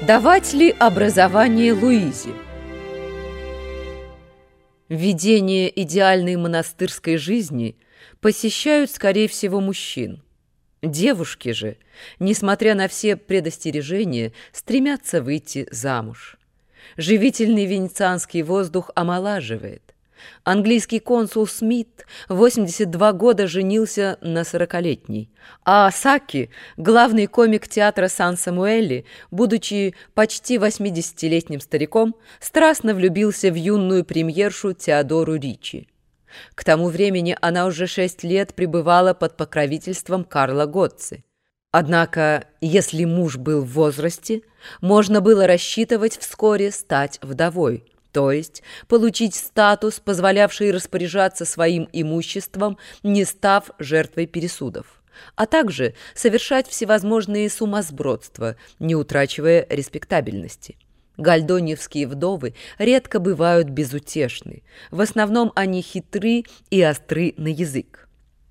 Давать ли образование Луизе? Ведение идеальной монастырской жизни посещают, скорее всего, мужчин. Девушки же, несмотря на все предостережения, стремятся выйти замуж. Живительный венецианский воздух омолаживает. Английский консул Смит в 82 года женился на 40-летней, а Саки, главный комик театра Сан-Самуэле, будучи почти 80-летним стариком, страстно влюбился в юную премьершу Теодору Ричи. К тому времени она уже 6 лет пребывала под покровительством Карла Гоцци. Однако, если муж был в возрасте, можно было рассчитывать вскоре стать вдовой, то есть получить статус, позволявший распоряжаться своим имуществом, не став жертвой пересудов, а также совершать всевозможные сумасбродства, не утрачивая респектабельности. Гальдоневские вдовы редко бывают безутешны, в основном они хитры и остры на язык.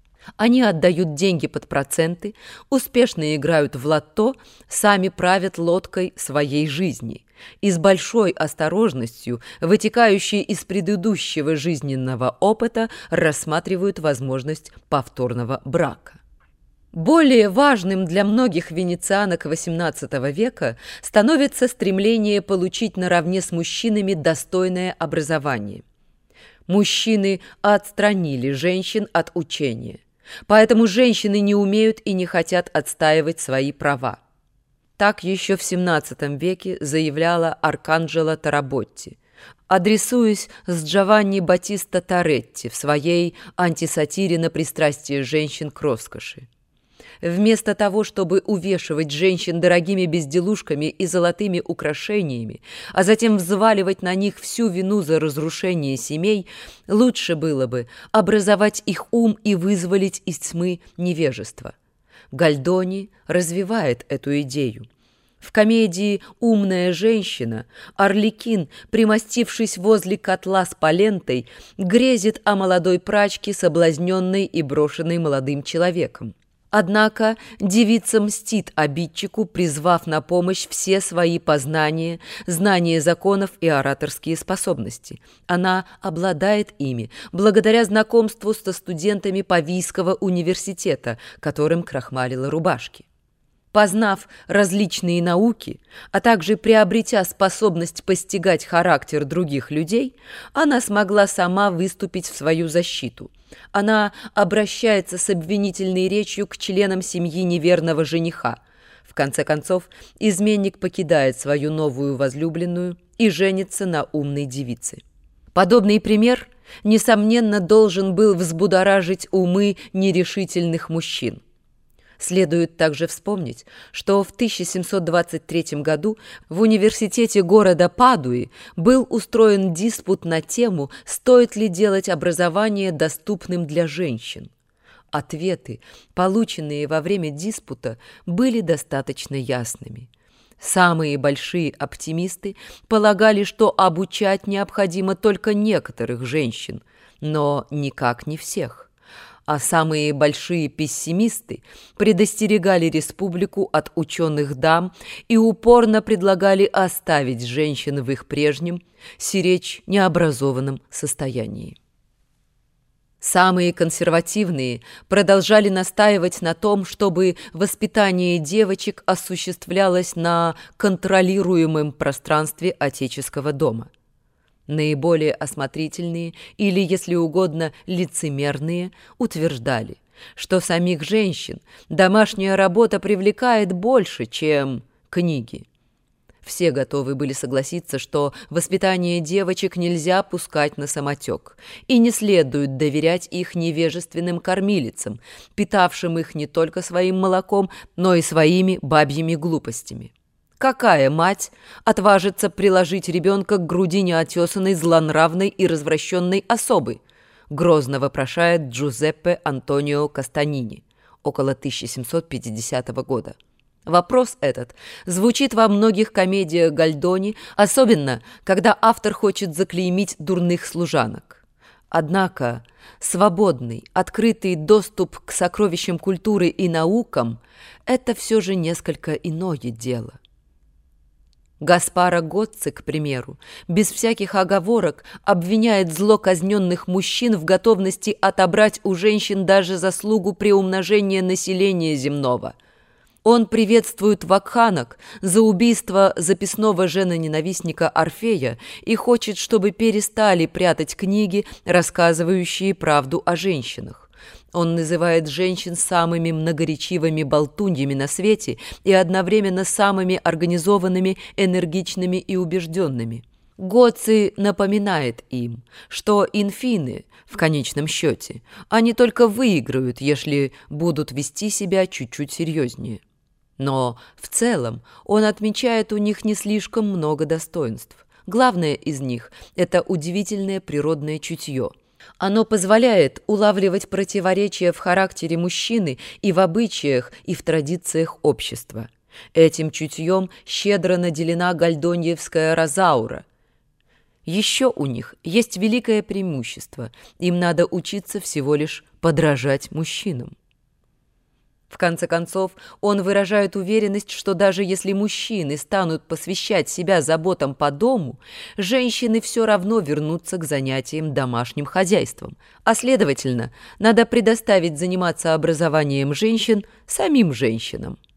Они отдают деньги под проценты, успешно играют в лотто, сами правят лодкой своей жизни и с большой осторожностью, вытекающей из предыдущего жизненного опыта, рассматривают возможность повторного брака. Более важным для многих венецианок XVIII века становится стремление получить наравне с мужчинами достойное образование. Мужчины отстранили женщин от учения. Поэтому женщины не умеют и не хотят отстаивать свои права. Так еще в XVII веке заявляла Арканджело Таработти, адресуясь с Джованни Баттиста Торетти в своей антисатире на пристрастие женщин к роскоши. Вместо того, чтобы увешивать женщин дорогими безделушками и золотыми украшениями, а затем взваливать на них всю вину за разрушение семей, лучше было бы образовать их ум и вызволить из тьмы невежество. Гальдони развивает эту идею. В комедии «Умная женщина» Арлекин, примостившись возле котла с полентой, грезит о молодой прачке, соблазненной и брошенной молодым человеком. Однако девица мстит обидчику, призвав на помощь все свои познания, знания законов и ораторские способности. Она обладает ими благодаря знакомству со студентами Павийского университета, которым крахмалила рубашки. Познав различные науки, а также приобретя способность постигать характер других людей, она смогла сама выступить в свою защиту. Она обращается с обвинительной речью к членам семьи неверного жениха. В конце концов, изменник покидает свою новую возлюбленную и женится на умной девице. Подобный пример, несомненно, должен был взбудоражить умы нерешительных мужчин. Следует также вспомнить, что в 1723 году в университете города Падуи был устроен диспут на тему, стоит ли делать образование доступным для женщин. Ответы, полученные во время диспута, были достаточно ясными. Самые большие оптимисты полагали, что обучать необходимо только некоторых женщин, но никак не всех. А самые большие пессимисты предостерегали республику от ученых дам и упорно предлагали оставить женщин в их прежнем, сиречь необразованном состоянии. Самые консервативные продолжали настаивать на том, чтобы воспитание девочек осуществлялось на контролируемом пространстве отеческого дома. Наиболее осмотрительные или, если угодно, лицемерные утверждали, что самих женщин домашняя работа привлекает больше, чем книги. Все готовы были согласиться, что воспитание девочек нельзя пускать на самотек, и не следует доверять их невежественным кормилицам, питавшим их не только своим молоком, но и своими бабьими глупостями. Какая мать отважится приложить ребенка к груди неотесанной, злонравной и развращенной особы? Грозно вопрошает Джузеппе Антонио Кастанини около 1750 года. Вопрос этот звучит во многих комедиях Гальдони, особенно когда автор хочет заклеймить дурных служанок. Однако свободный, открытый доступ к сокровищам культуры и наукам – это все же несколько иное дело. Гаспара Гоцци, к примеру, без всяких оговорок обвиняет зло казненных мужчин в готовности отобрать у женщин даже заслугу приумножения населения земного. Он приветствует вакханок за убийство записного женоненавистника Орфея и хочет, чтобы перестали прятать книги, рассказывающие правду о женщинах. Он называет женщин самыми многоречивыми болтуньями на свете и одновременно самыми организованными, энергичными и убежденными. Гоцци напоминает им, что инфины, в конечном счете, они только выиграют, если будут вести себя чуть-чуть серьезнее. Но в целом он отмечает у них не слишком много достоинств. Главное из них – это удивительное природное чутье. Оно позволяет улавливать противоречия в характере мужчины и в обычаях, и в традициях общества. Этим чутьем щедро наделена гальдоньевская Розаура. Еще у них есть великое преимущество – им надо учиться всего лишь подражать мужчинам. В конце концов, он выражает уверенность, что даже если мужчины станут посвящать себя заботам по дому, женщины все равно вернутся к занятиям домашним хозяйством, а следовательно, надо предоставить заниматься образованием женщин самим женщинам.